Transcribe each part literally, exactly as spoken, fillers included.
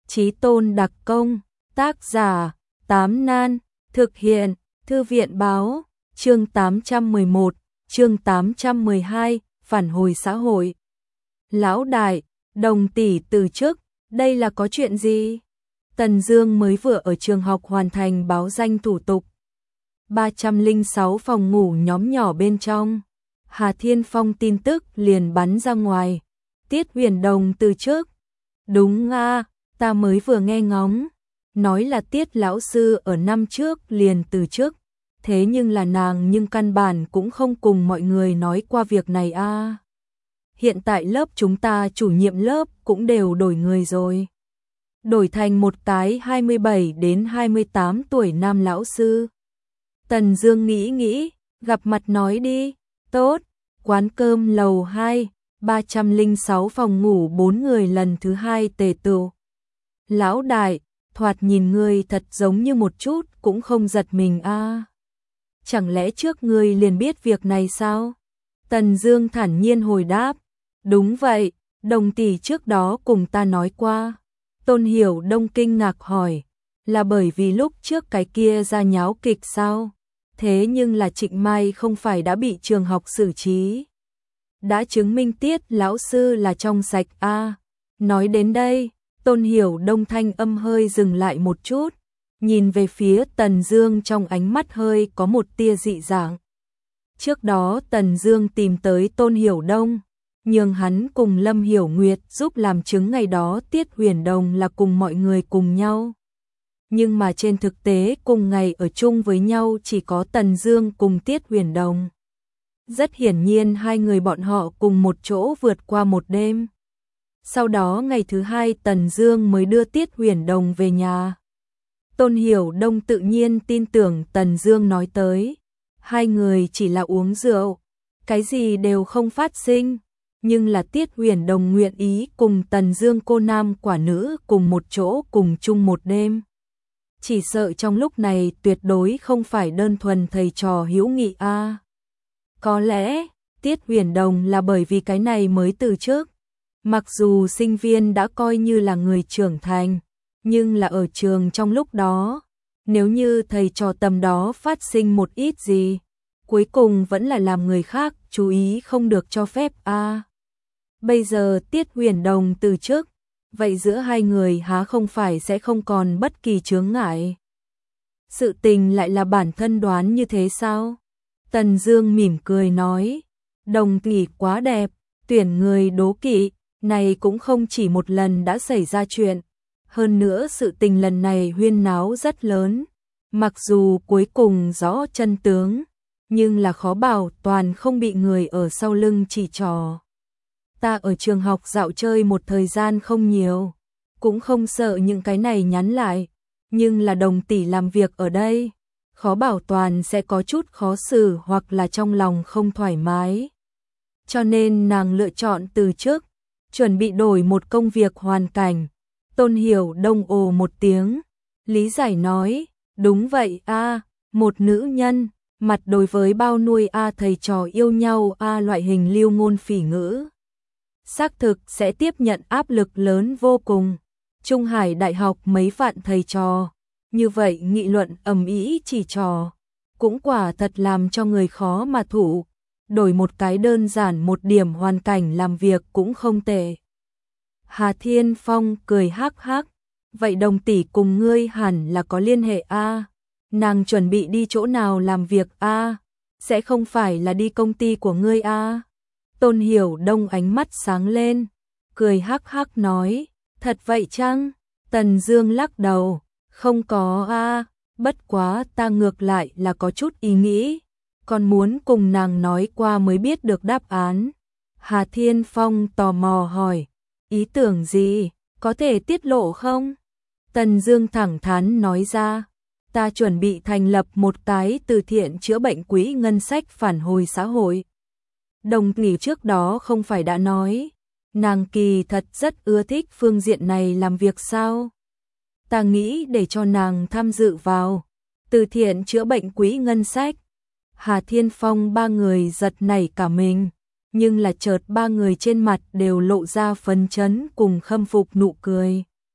Chí Tôn đặc công, tác giả, Tám Nan, thực hiện, Thư viện báo, chương tám trăm mười một, chương tám trăm mười hai, phản hồi xã hội. Lão đại, Đồng tỷ từ chức, đây là có chuyện gì? Tần Dương mới vừa ở trường học hoàn thành báo danh thủ tục. ba trăm lẻ sáu phòng ngủ nhóm nhỏ bên trong. Hà Thiên Phong tin tức liền bắn ra ngoài. Tiết Huyền Đồng từ chức. Đúng a, ta mới vừa nghe ngóng. Nói là Tiết lão sư ở năm trước liền từ chức. Thế nhưng là nàng nhưng căn bản cũng không cùng mọi người nói qua việc này a. Hiện tại lớp chúng ta chủ nhiệm lớp cũng đều đổi người rồi. Đổi thành một cái hai mươi bảy đến hai mươi tám tuổi nam lão sư. Tần Dương nghĩ nghĩ, gặp mặt nói đi. Tốt, quán cơm lầu hai, ba trăm lẻ sáu phòng ngủ bốn người lần thứ hai tề tựu. Lão đại, thoạt nhìn ngươi thật giống như một chút cũng không giật mình a. À. Chẳng lẽ trước ngươi liền biết việc này sao? Tần Dương thản nhiên hồi đáp. Đúng vậy, Đồng tỷ trước đó cùng ta nói qua. Tôn Hiểu Đông kinh ngạc hỏi, là bởi vì lúc trước cái kia ra nháo kịch sao? Thế nhưng là Trịnh Mai không phải đã bị trường học xử trí. Đã chứng minh Tiết lão sư là trong sạch a. À. Nói đến đây, Tôn Hiểu Đông thanh âm hơi dừng lại một chút, nhìn về phía Tần Dương trong ánh mắt hơi có một tia dị dạng. Trước đó Tần Dương tìm tới Tôn Hiểu Đông, nhường hắn cùng Lâm Hiểu Nguyệt giúp làm chứng ngày đó Tiết Huyền Đồng là cùng mọi người cùng nhau. Nhưng mà trên thực tế cùng ngày ở chung với nhau chỉ có Tần Dương cùng Tiết Huyền Đồng. Rất hiển nhiên hai người bọn họ cùng một chỗ vượt qua một đêm. Sau đó ngày thứ hai Tần Dương mới đưa Tiết Huyền Đồng về nhà. Tôn Hiểu Đông tự nhiên tin tưởng Tần Dương nói tới. Hai người chỉ là uống rượu, cái gì đều không phát sinh. Nhưng là Tiết Huyền Đồng nguyện ý cùng Tần Dương cô nam quả nữ cùng một chỗ cùng chung một đêm. Chỉ sợ trong lúc này tuyệt đối không phải đơn thuần thầy trò hữu nghị a. À. Có lẽ Tiết Huyền Đồng là bởi vì cái này mới từ chức. Mặc dù sinh viên đã coi như là người trưởng thành, nhưng là ở trường trong lúc đó, nếu như thầy trò tầm đó phát sinh một ít gì, cuối cùng vẫn là làm người khác chú ý không được cho phép a. À. Bây giờ Tiết Huyền Đồng từ chức, vậy giữa hai người há không phải sẽ không còn bất kỳ chướng ngại. Sự tình lại là bản thân đoán như thế sao? Tần Dương mỉm cười nói, Đồng tỷ quá đẹp, tuyển người đố kỵ, này cũng không chỉ một lần đã xảy ra chuyện. Hơn nữa sự tình lần này huyên náo rất lớn. Mặc dù cuối cùng rõ chân tướng, nhưng là khó bảo toàn không bị người ở sau lưng chỉ trỏ. Ta ở trường học dạo chơi một thời gian không nhiều, cũng không sợ những cái này nhắn lại, nhưng là Đồng tỷ làm việc ở đây, khó bảo toàn sẽ có chút khó xử hoặc là trong lòng không thoải mái. Cho nên nàng lựa chọn từ chức, chuẩn bị đổi một công việc hoàn cảnh. Tôn Hiểu Đông ồ một tiếng, lý giải nói, đúng vậy a, à, một nữ nhân, mặt đối với bao nuôi a à, thầy trò yêu nhau a à, loại hình lưu ngôn phỉ ngữ. Xác thực sẽ tiếp nhận áp lực lớn vô cùng. Trung Hải Đại học mấy vạn thầy trò, như vậy nghị luận ầm ĩ chỉ trò, cũng quả thật làm cho người khó mà thủ. Đổi một cái đơn giản một điểm hoàn cảnh làm việc cũng không tệ. Hà Thiên Phong cười hắc hắc, vậy Đồng tỷ cùng ngươi hẳn là có liên hệ a. À? Nàng chuẩn bị đi chỗ nào làm việc a? À? Sẽ không phải là đi công ty của ngươi a? À? Tôn Hiểu Đông ánh mắt sáng lên, cười hắc hắc nói, thật vậy chăng? Tần Dương lắc đầu, không có a, à, bất quá ta ngược lại là có chút ý nghĩ, còn muốn cùng nàng nói qua mới biết được đáp án. Hà Thiên Phong tò mò hỏi, ý tưởng gì, có thể tiết lộ không? Tần Dương thẳng thắn nói ra, ta chuẩn bị thành lập một cái từ thiện chữa bệnh quỹ ngân sách phản hồi xã hội. Đồng tỷ trước đó không phải đã nói, nàng kỳ thật rất ưa thích phương diện này làm việc sao? Ta nghĩ để cho nàng tham dự vào từ thiện chữa bệnh quỹ ngân sách. Hà Thiên Phong ba người giật nảy cả mình, nhưng là chợt ba người trên mặt đều lộ ra phấn chấn cùng khâm phục nụ cười.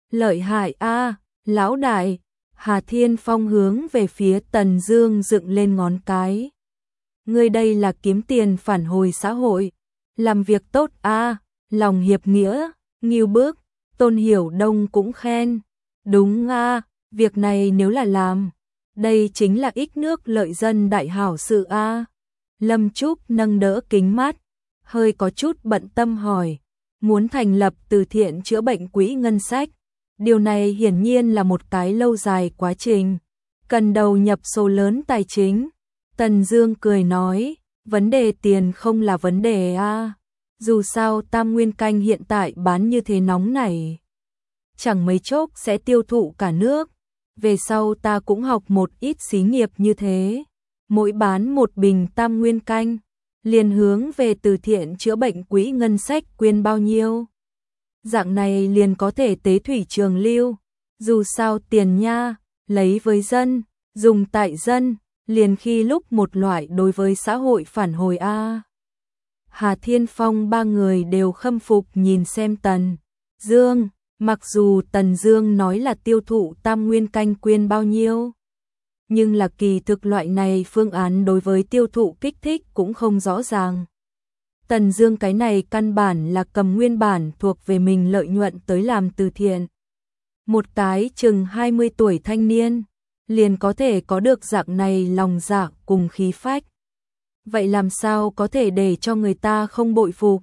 lợi hại a, lão đại. Hà Thiên Phong hướng về phía Tần Dương dựng lên ngón cái. Ngươi đây là kiếm tiền phản hồi xã hội, làm việc tốt a, lòng hiệp nghĩa, nghêu bước. Tôn Hiểu Đông cũng khen. Đúng a, việc này nếu là làm, đây chính là ích nước lợi dân đại hảo sự a. Lâm Trúc nâng đỡ kính mắt, hơi có chút bận tâm hỏi, muốn thành lập từ thiện chữa bệnh quỹ ngân sách. Điều này hiển nhiên là một cái lâu dài quá trình, cần đầu nhập số lớn tài chính. Tần Dương cười nói, vấn đề tiền không là vấn đề a. Dù sao Tam Nguyên canh hiện tại bán như thế nóng này, chẳng mấy chốc sẽ tiêu thụ cả nước. Về sau ta cũng học một ít xí nghiệp như thế, mỗi bán một bình Tam Nguyên canh, liền hướng về từ thiện chữa bệnh quỹ ngân sách quyên bao nhiêu. Dạng này liền có thể tế thủy trường lưu, dù sao tiền nha, lấy với dân, dùng tại dân, liền khi lúc một loại đối với xã hội phản hồi a. Hà Thiên Phong ba người đều khâm phục nhìn xem Tần Dương, mặc dù Tần Dương nói là tiêu thụ Tam Nguyên canh quyên bao nhiêu, nhưng là kỳ thực loại này phương án đối với tiêu thụ kích thích cũng không rõ ràng. Tần Dương cái này căn bản là cầm nguyên bản thuộc về mình lợi nhuận tới làm từ thiện. Một cái chừng hai mươi tuổi thanh niên, liền có thể có được dạng này lòng dạ cùng khí phách. Vậy làm sao có thể để cho người ta không bội phục?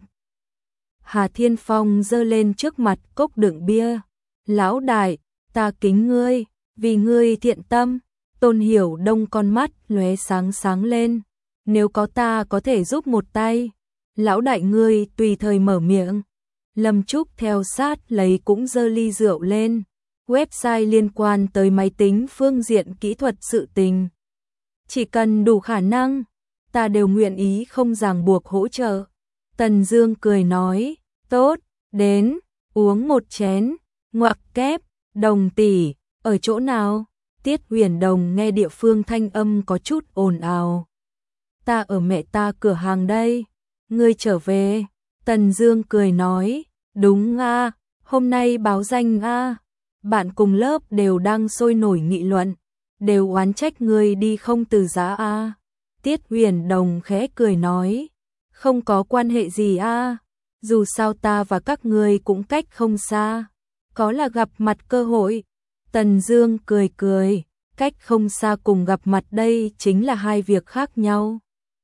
Hà Thiên Phong giơ lên trước mặt cốc đựng bia. Lão đại, ta kính ngươi, vì ngươi thiện tâm. Tôn Hiểu Đông con mắt lóe sáng sáng lên. Nếu có ta có thể giúp một tay, lão đại ngươi tùy thời mở miệng. Lâm Trúc theo sát lấy cũng giơ ly rượu lên. Website liên quan tới máy tính phương diện kỹ thuật sự tình, chỉ cần đủ khả năng, ta đều nguyện ý không ràng buộc hỗ trợ. Tần Dương cười nói, tốt, đến, uống một chén. Ngoặc kép, Đồng tỷ, ở chỗ nào? Tiết Huyền Đồng nghe địa phương thanh âm có chút ồn ào. Ta ở mẹ ta cửa hàng đây. Ngươi trở về? Tần Dương cười nói, đúng a, hôm nay báo danh a. Bạn cùng lớp đều đang sôi nổi nghị luận, đều oán trách ngươi đi không từ giã a. Tiết Huyền Đồng khẽ cười nói, không có quan hệ gì a, dù sao ta và các ngươi cũng cách không xa, có là gặp mặt cơ hội. Tần Dương cười cười, cách không xa cùng gặp mặt đây chính là hai việc khác nhau.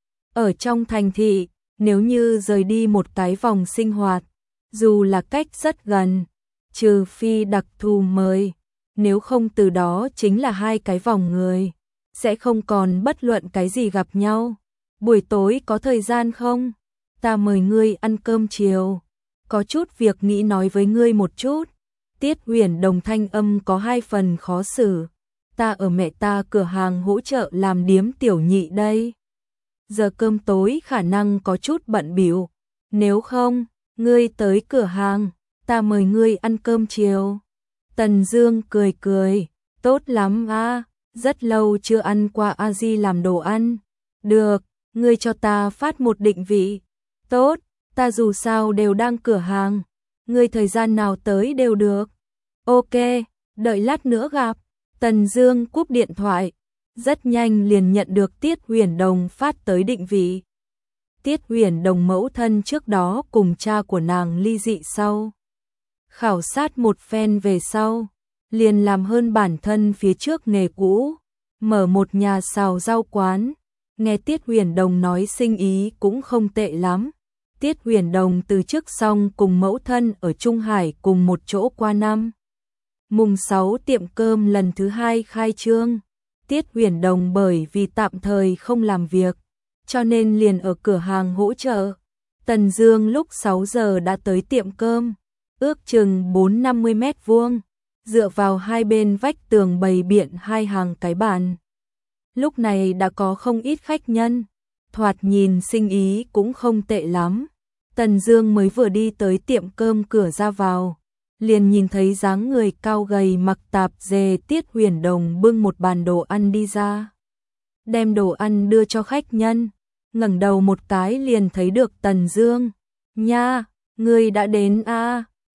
Ở trong thành thị, nếu như rời đi một cái vòng sinh hoạt, dù là cách rất gần, trừ phi đặc thù mời, nếu không từ đó chính là hai cái vòng người, sẽ không còn bất luận cái gì gặp nhau. Buổi tối có thời gian không? Ta mời ngươi ăn cơm chiều, có chút việc nghĩ nói với ngươi một chút. Tiết Huyền Đồng thanh âm có hai phần khó xử. Ta ở mẹ ta cửa hàng hỗ trợ làm điếm tiểu nhị đây. Giờ cơm tối khả năng có chút bận bịu. Nếu không, ngươi tới cửa hàng, ta mời ngươi ăn cơm chiều. Tần Dương cười cười, tốt lắm a, rất lâu chưa ăn qua a di làm đồ ăn. Được, ngươi cho ta phát một định vị. Tốt, ta dù sao đều đang cửa hàng, ngươi thời gian nào tới đều được. Ok, đợi lát nữa gặp. Tần Dương cúp điện thoại, rất nhanh liền nhận được Tiết Huyền Đồng phát tới định vị. Tiết Huyền Đồng mẫu thân trước đó cùng cha của nàng ly dị sau, khảo sát một phen về sau, liền làm hơn bản thân phía trước nghề cũ, mở một nhà xào rau quán. Nghe Tiết Huyền Đồng nói sinh ý cũng không tệ lắm. Tiết Huyền Đồng từ trước xong cùng mẫu thân ở Trung Hải cùng một chỗ qua năm. Mùng sáu tiệm cơm lần thứ hai khai trương. Tiết Huyền Đồng bởi vì tạm thời không làm việc, cho nên liền ở cửa hàng hỗ trợ. Tần Dương lúc sáu giờ đã tới tiệm cơm, ước chừng bốn năm mươi mét vuông, dựa vào hai bên vách tường bày biện hai hàng cái bàn. Lúc này đã có không ít khách nhân, thoạt nhìn sinh ý cũng không tệ lắm. Tần Dương mới vừa đi tới tiệm cơm cửa ra vào, liền nhìn thấy dáng người cao gầy mặc tạp dề Tiết Huyền Đồng bưng một bàn đồ ăn đi ra, đem đồ ăn đưa cho khách nhân. Ngẩng đầu một cái liền thấy được Tần Dương. Nha, ngươi đã đến a.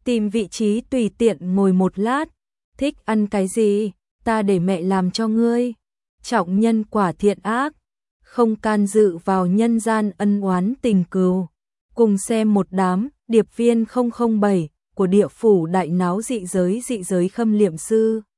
tìm vị trí tùy tiện ngồi một lát, thích ăn cái gì, ta để mẹ làm cho ngươi. Trọng nhân quả thiện ác, không can dự vào nhân gian ân oán tình cừu. Cùng xem một đám điệp viên không không bảy của địa phủ đại náo dị giới dị giới Khâm Liệm Sư.